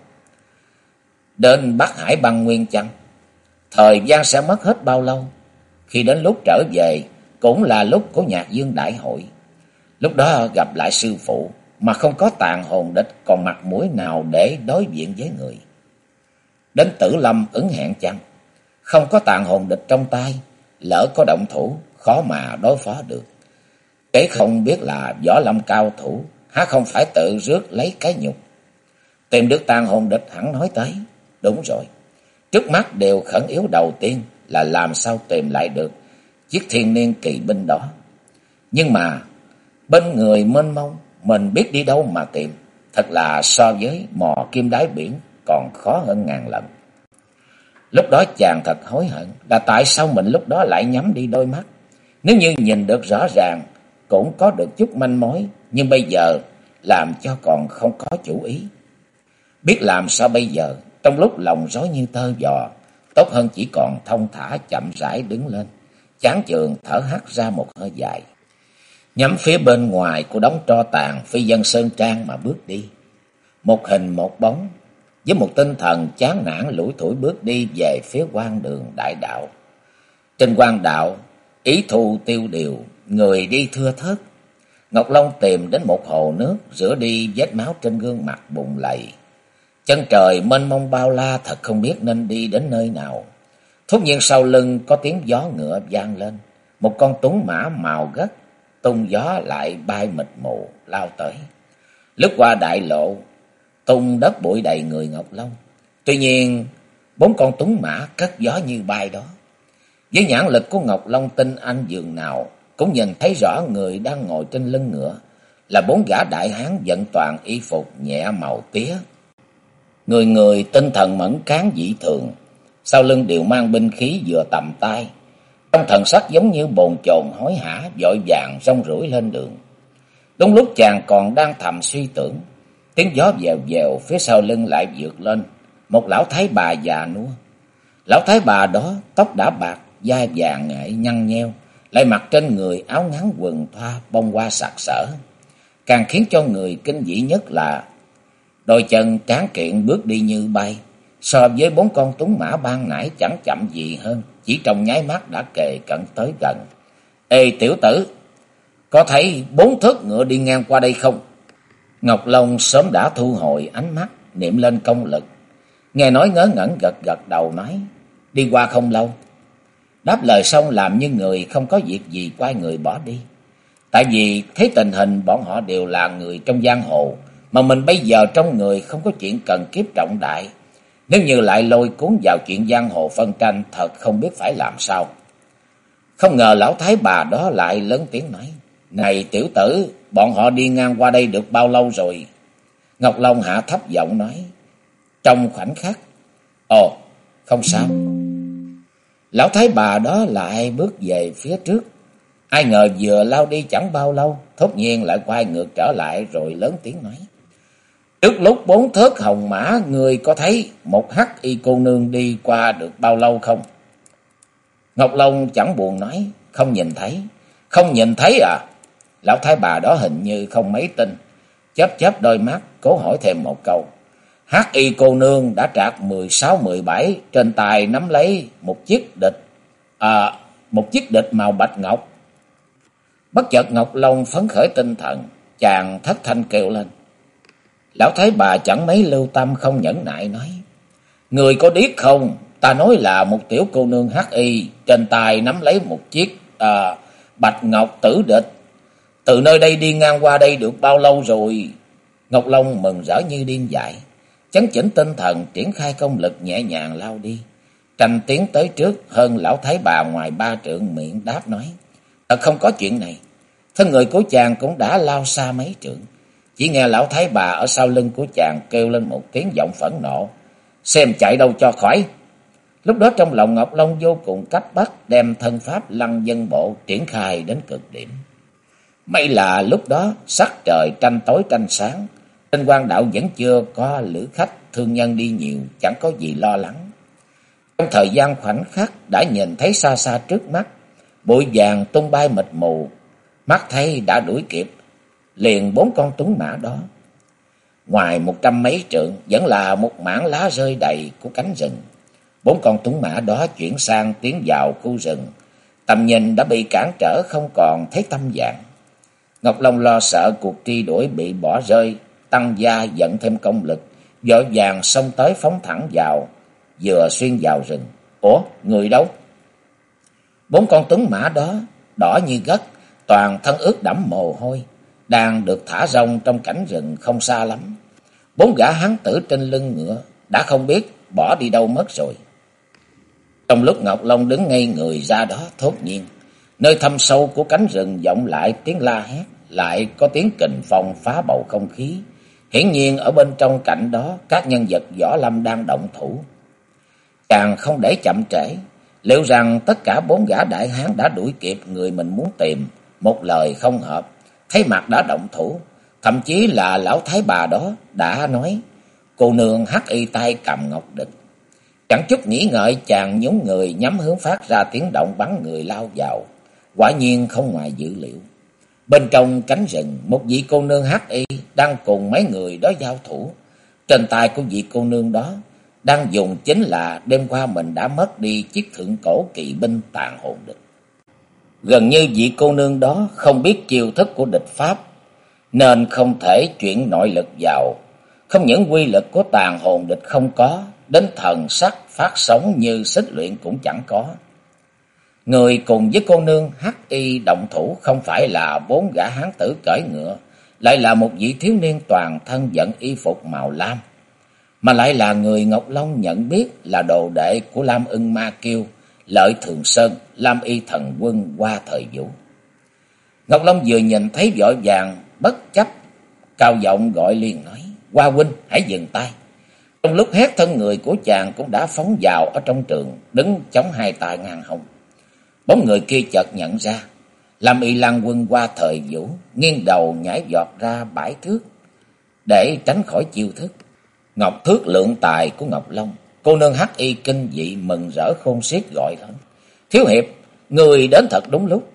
đến Bắc Hải băng nguyên chăng? Thời gian sẽ mất hết bao lâu? Khi đến lúc trở về cũng là lúc của Nhạc Dương đại hội. Lúc đó gặp lại sư phụ, mà không có tàn hồn địch còn mặt mũi nào để đối diện với người. Đến Tử Lâm ứng hẹn chăng? Không có tàn hồn địch trong tay, lỡ có động thủ, khó mà đối phó được. Kể không biết là võ lâm cao thủ, há không phải tự rước lấy cái nhục. Tìm được tàn hồn địch hẳn nói tới. Đúng rồi, trước mắt điều khẩn yếu đầu tiên là làm sao tìm lại được chiếc thiên niên kỳ binh đó. Nhưng mà bên người mênh mông, mình biết đi đâu mà tìm. Thật là so với mò kim đáy biển còn khó hơn ngàn lần. Lúc đó chàng thật hối hận là tại sao mình lúc đó lại nhắm đi đôi mắt. Nếu như nhìn được rõ ràng cũng có được chút manh mối, nhưng bây giờ làm cho còn không có chủ ý. Biết làm sao bây giờ, trong lúc lòng rối như tơ vò, tốt hơn chỉ còn thông thả chậm rãi đứng lên, chán chường thở hắt ra một hơi dài, nhắm phía bên ngoài của đống tro tàn phi dân sơn trang mà bước đi. Một hình một bóng, với một tinh thần chán nản lủi thủi bước đi về phía quan đường đại đạo. Trên quan đạo, ý thu tiêu điều, người đi thưa thớt. Ngọc Long tìm đến một hồ nước, rửa đi vết máu trên gương mặt bụng lầy. Chân trời mênh mông bao la, thật không biết nên đi đến nơi nào. Thốt nhiên sau lưng có tiếng gió ngựa vang lên. Một con tuấn mã màu gất, tung gió lại bay mịt mù, lao tới. Lướt qua đại lộ, tung đất bụi đầy người Ngọc Long. Tuy nhiên, 4 con tuấn mã cất gió như bay đó. Với nhãn lực của Ngọc Long tinh anh dường nào, cũng nhìn thấy rõ người đang ngồi trên lưng ngựa là 4 gã đại hán vận toàn y phục nhẹ màu tía. Người người tinh thần mẫn cán dị thường, sau lưng đều mang binh khí vừa tầm tay. Trong thần sắc giống như bồn chồn hối hả, vội vàng rong ruổi lên đường. Đúng lúc chàng còn đang thầm suy tưởng, tiếng gió vèo vèo phía sau lưng lại vượt lên một lão thái bà già nua. Lão thái bà đó tóc đã bạc, da vàng ngại nhăn nheo, lại mặc trên người áo ngắn quần thoa bông hoa sặc sỡ. Càng khiến cho người kinh dị nhất là đôi chân tráng kiện bước đi như bay, so với 4 con tuấn mã ban nãy chẳng chậm gì hơn, chỉ trong nháy mắt đã kề cận tới gần. Ê tiểu tử, có thấy 4 thớt ngựa đi ngang qua đây không? Ngọc Long sớm đã thu hồi ánh mắt, niệm lên công lực. Nghe nói ngớ ngẩn gật gật đầu nói, đi qua không lâu. Đáp lời xong làm như người không có việc gì, quay người bỏ đi. Tại vì thấy tình hình bọn họ đều là người trong giang hồ, mà mình bây giờ trong người không có chuyện cần kiếp trọng đại. Nếu như lại lôi cuốn vào chuyện giang hồ phân tranh, thật không biết phải làm sao. Không ngờ lão thái bà đó lại lớn tiếng nói, này tiểu tử, bọn họ đi ngang qua đây được bao lâu rồi? Ngọc Long hạ thấp giọng nói, trong khoảnh khắc. Ồ, không sao. Lão thái bà đó lại bước về phía trước. Ai ngờ vừa lao đi chẳng bao lâu, thốt nhiên lại quay ngược trở lại rồi lớn tiếng nói, trước lúc 4 thớt hồng mã, người có thấy một hắc y cô nương đi qua được bao lâu không? Ngọc Long chẳng buồn nói, không nhìn thấy. Không nhìn thấy à? Lão thái bà đó hình như không mấy tin, chớp chớp đôi mắt, cố hỏi thêm một câu. Hắc y cô nương đã trạc 16-17, trên tay nắm lấy một chiếc địch màu bạch ngọc. Bất chợt Ngọc Long phấn khởi tinh thần, chàng thất thanh kêu lên. Lão thái bà chẳng mấy lưu tâm, không nhẫn nại nói, người có điếc không? Ta nói là một tiểu cô nương hắc y, trên tay nắm lấy một chiếc bạch ngọc tử địch. Từ nơi đây đi ngang qua đây được bao lâu rồi? Ngọc Long mừng rỡ như điên dại, chấn chỉnh tinh thần, triển khai công lực nhẹ nhàng lao đi, tranh tiến tới trước hơn lão thái bà ngoài 3 trượng, miệng đáp nói, thật không có chuyện này. Thân người của chàng cũng đã lao xa mấy trượng, chỉ nghe lão thái bà ở sau lưng của chàng kêu lên một tiếng giọng phẫn nộ, xem chạy đâu cho khỏi. Lúc đó trong lòng Ngọc Long vô cùng cấp bách, đem thân pháp lăng dân bộ triển khai đến cực điểm. May là lúc đó sắc trời tranh tối tranh sáng, trên quan đạo vẫn chưa có lữ khách thương nhân đi nhiều, chẳng có gì lo lắng. Trong thời gian khoảnh khắc đã nhìn thấy xa xa trước mắt, bụi vàng tung bay mịt mù, mắt thấy đã đuổi kịp liền 4 con tuấn mã đó. Ngoài 100 mấy trượng vẫn là một mảng lá rơi đầy của cánh rừng. 4 con tuấn mã đó chuyển sang tiến vào khu rừng, tầm nhìn đã bị cản trở, không còn thấy tâm dạng. Ngọc Long lo sợ cuộc truy đuổi bị bỏ rơi, tăng gia giận thêm công lực, vội vàng xông tới phóng thẳng vào, vừa xuyên vào rừng. Ủa, người đâu? Bốn con tuấn mã đó, đỏ như gất, toàn thân ướt đẫm mồ hôi, đang được thả rông trong cảnh rừng không xa lắm. Bốn gã hán tử trên lưng ngựa đã không biết bỏ đi đâu mất rồi. Trong lúc Ngọc Long đứng ngây người ra đó, thốt nhiên, nơi thâm sâu của cánh rừng vọng lại tiếng la hét, lại có tiếng kình phong phá bầu không khí. Hiển nhiên ở bên trong cảnh đó, các nhân vật võ lâm đang động thủ. Chàng không để chậm trễ, liệu rằng tất cả bốn gã đại hán đã đuổi kịp người mình muốn tìm, một lời không hợp, thấy mặt đã động thủ. Thậm chí là lão thái bà đó đã nói, cô nương hắc y tay cầm ngọc địch. Chẳng chút nghĩ ngợi, chàng nhún người nhắm hướng phát ra tiếng động bắn người lao vào. Quả nhiên không ngoài dữ liệu. Bên trong cánh rừng, một vị cô nương hắc y đang cùng mấy người đó giao thủ. Trên tay của vị cô nương đó đang dùng chính là đêm qua mình đã mất đi chiếc thượng cổ kỵ binh Tàn Hồn Địch. Gần như vị cô nương đó không biết chiêu thức của địch pháp, nên không thể chuyển nội lực vào. Không những quy lực của Tàn Hồn Địch không có, đến thần sắc phát sống như xích luyện cũng chẳng có. Người cùng với cô nương hắc y động thủ không phải là bốn gã hán tử cưỡi ngựa, lại là một vị thiếu niên toàn thân vận y phục màu lam, mà lại là người Ngọc Long nhận biết là đồ đệ của Lam Ưng Ma Kiêu, Lợi Thường Sơn, Lam Y Thần Quân qua thời Vũ. Ngọc Long vừa nhìn thấy vội vàng bất chấp, cao giọng gọi liền nói, Hoa huynh hãy dừng tay. Trong lúc hét, thân người của chàng cũng đã phóng vào ở trong trường, đứng chống hai tay ngang hông. Bóng người kia chợt nhận ra, Lam Y Lan Quân qua thời Vũ, nghiêng đầu nhảy giọt ra 7 thước để tránh khỏi chiêu thức Ngọc Thước Lượng Tài của Ngọc Long. Cô nương hắc y kinh dị mừng rỡ khôn xiết gọi lớn, thiếu hiệp, người đến thật đúng lúc.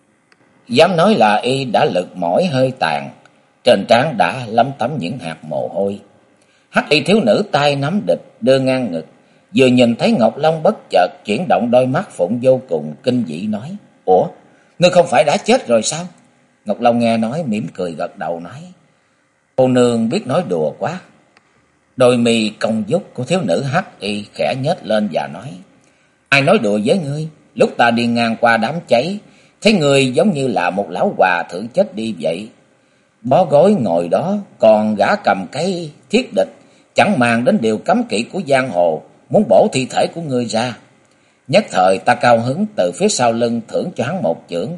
Dám nói là y đã lực mỏi hơi tàn, trên trán đã lấm tấm những hạt mồ hôi. Hắc y thiếu nữ tay nắm địch đưa ngang ngực, vừa nhìn thấy Ngọc Long bất chợt chuyển động đôi mắt phụng vô cùng kinh dị nói, ủa, ngươi không phải đã chết rồi sao? Ngọc Long nghe nói mỉm cười gật đầu nói, cô nương biết nói đùa quá. Đôi mi cong vút của thiếu nữ hắc y khẽ nhếch lên và nói, ai nói đùa với ngươi? Lúc ta đi ngang qua đám cháy, thấy ngươi giống như là một lão hòa thượng chết đi vậy. Bó gối ngồi đó, còn gã cầm cái thiết địch, chẳng màng đến điều cấm kỵ của giang hồ, muốn bổ thi thể của ngươi ra. Nhất thời ta cao hứng từ phía sau lưng thưởng cho hắn một chưởng.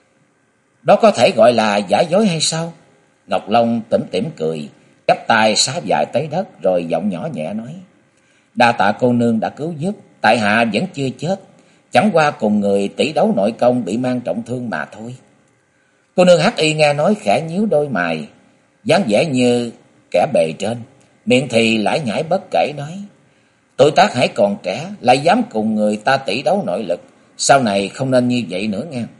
Đó có thể gọi là giả dối hay sao? Ngọc Long tủm tỉm cười, chắp tay xá dài tới đất, rồi giọng nhỏ nhẹ nói, đa tạ cô nương đã cứu giúp, tại hạ vẫn chưa chết, chẳng qua cùng người tỷ đấu nội công bị mang trọng thương mà thôi. Cô nương hắc y nghe nói khẽ nhíu đôi mày, dáng vẻ như kẻ bề trên, miệng thì lải nhải bất kể nói, tuổi tác hãy còn trẻ, lại dám cùng người ta tỷ đấu nội lực, sau này không nên như vậy nữa nghe.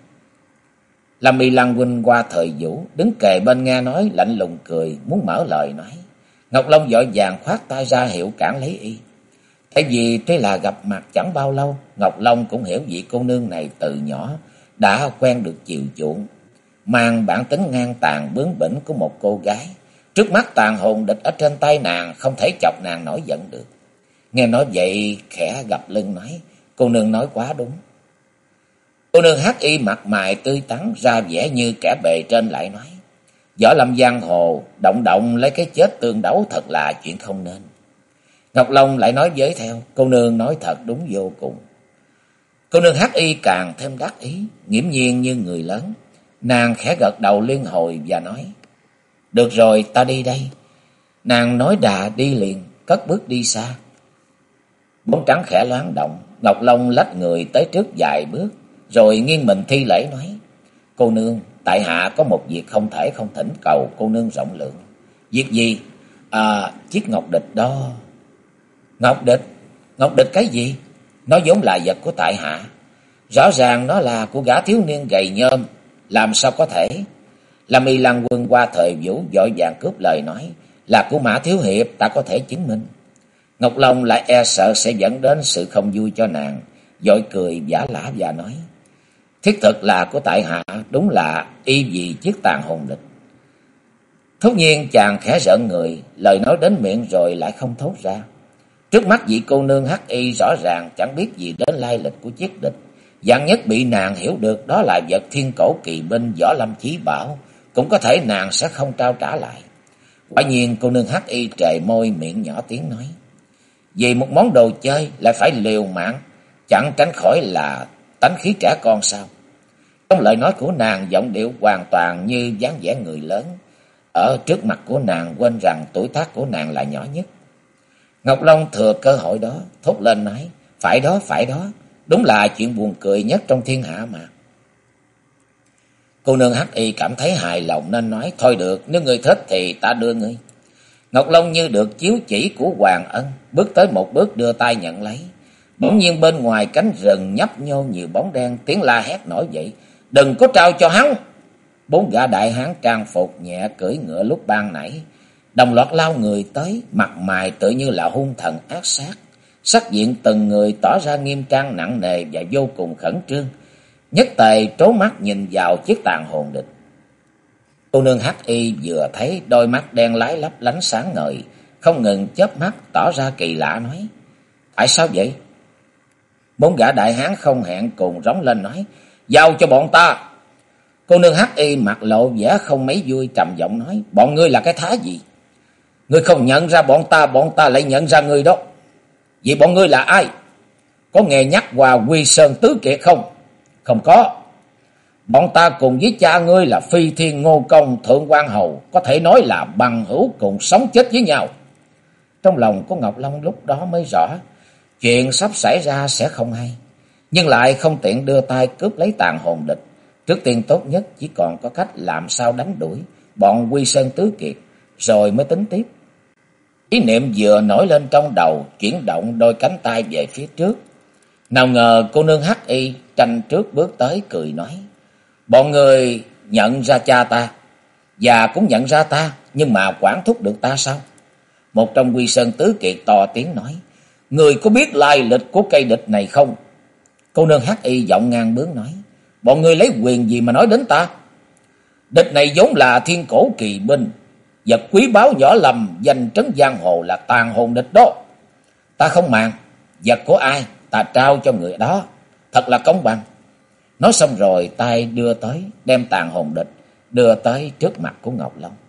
Lam Y Lan huynh qua thời Vũ đứng kề bên nghe nói, lạnh lùng cười, muốn mở lời nói. Ngọc Long vội vàng khoát tay ra hiệu cản lấy y. Tại vì tuy là gặp mặt chẳng bao lâu, Ngọc Long cũng hiểu vị cô nương này từ nhỏ đã quen được chiều chuộng, mang bản tính ngang tàn bướng bỉnh của một cô gái. Trước mắt Tàn Hồn Địch ở trên tay nàng, không thể chọc nàng nổi giận được. Nghe nói vậy khẽ gập lưng nói, cô nương nói quá đúng. Cô nương hắc y mặt mày tươi tắn, ra vẻ như kẻ bề trên lại nói, võ lâm giang hồ động động lấy cái chết tương đấu thật là chuyện không nên. Ngọc Long lại nói với theo, cô nương nói thật đúng vô cùng. Cô nương hắc y càng thêm đắc ý, nghiễm nhiên như người lớn. Nàng khẽ gật đầu liên hồi và nói, được rồi, ta đi đây. Nàng nói đà đi liền, cất bước đi xa. Bóng trắng khẽ loáng động, Ngọc Long lách người tới trước vài bước, rồi nghiêng mình thi lễ nói, cô nương, tại hạ có một việc không thể không thỉnh cầu cô nương rộng lượng. Việc gì? Chiếc ngọc địch đó. Ngọc địch? Ngọc địch cái gì? Nó vốn là vật của tại hạ. Rõ ràng nó là của gã thiếu niên gầy nhôm, làm sao có thể? Lam Y Lan Quân qua thời Vũ vội vàng cướp lời nói, là của Mã thiếu hiệp, ta có thể chứng minh. Ngọc Long lại e sợ sẽ dẫn đến sự không vui cho nàng, vội cười giả lả và nói, Thiết thực là của tại hạ, đúng là y vì chiếc tàn hồn địch. Thốt nhiên chàng khẽ rợn người, lời nói đến miệng rồi lại không thốt ra. Trước mắt vị cô nương hắc y rõ ràng chẳng biết gì đến lai lịch của chiếc địch. Dạng nhất bị nàng hiểu được đó là vật thiên cổ kỳ binh võ lâm chí bảo, cũng có thể nàng sẽ không trao trả lại. Quả nhiên cô nương hắc y trề môi miệng nhỏ tiếng nói: vì một món đồ chơi lại phải liều mạng, chẳng tránh khỏi là tánh khí trẻ con sao? Trong lời nói của nàng giọng điệu hoàn toàn như dáng vẻ người lớn. Ở trước mặt của nàng quên rằng tuổi tác của nàng là nhỏ nhất. Ngọc Long thừa cơ hội đó thốt lên nói: phải đó, đúng là chuyện buồn cười nhất trong thiên hạ mà. Cô nương hắc y cảm thấy hài lòng nên nói: thôi được, nếu ngươi thích thì ta đưa ngươi. Ngọc Long như được chiếu chỉ của Hoàng Ân, bước tới một bước đưa tay nhận lấy. Bỗng nhiên bên ngoài cánh rừng nhấp nhô nhiều bóng đen, tiếng la hét nổi dậy: đừng có trao cho hắn! Bốn gã đại hán trang phục nhẹ cưỡi ngựa lúc ban nãy đồng loạt lao người tới, mặt mày tự như là hung thần ác sát. Sắc diện từng người tỏ ra nghiêm trang nặng nề và vô cùng khẩn trương. Nhất tề trố mắt nhìn vào chiếc tàn hồn địch. Cô nương hắc y vừa thấy đôi mắt đen lái lấp lánh sáng ngời, không ngừng chớp mắt tỏ ra kỳ lạ nói: tại sao vậy? Bốn gã đại hán không hẹn cùng rống lên nói: giao cho bọn ta! Cô nương hắc y mặt lộ vẻ không mấy vui, trầm giọng nói: bọn ngươi là cái thá gì? Ngươi không nhận ra bọn ta lại nhận ra ngươi đó. Vậy bọn ngươi là ai? Có nghe nhắc qua Quy Sơn Tứ Kiệt không? Không có. Bọn ta cùng với cha ngươi là Phi Thiên Ngô Công Thượng Quan Hầu, có thể nói là bằng hữu cùng sống chết với nhau. Trong lòng của Ngọc Long lúc đó mới rõ chuyện sắp xảy ra sẽ không hay, nhưng lại không tiện đưa tay cướp lấy tàn hồn địch. Trước tiên tốt nhất chỉ còn có cách làm sao đánh đuổi bọn Quy Sơn Tứ Kiệt rồi mới tính tiếp. Ý niệm vừa nổi lên trong đầu, chuyển động đôi cánh tay về phía trước. Nào ngờ cô nương hắc y tranh trước bước tới cười nói: bọn người nhận ra cha ta và cũng nhận ra ta, nhưng mà quản thúc được ta sao? Một trong Quy Sơn Tứ Kiệt to tiếng nói: người có biết lai lịch của cây địch này không? Cô nương hắc y giọng ngang bướng nói: bọn người lấy quyền gì mà nói đến ta? Địch này vốn là thiên cổ kỳ binh, vật quý báu võ lâm, danh trấn giang hồ là tàn hồn địch đó. Ta không màng, vật của ai ta trao cho người đó, thật là công bằng. Nói xong rồi tay đưa tới đem tàn hồn địch đưa tới trước mặt của Ngọc Long.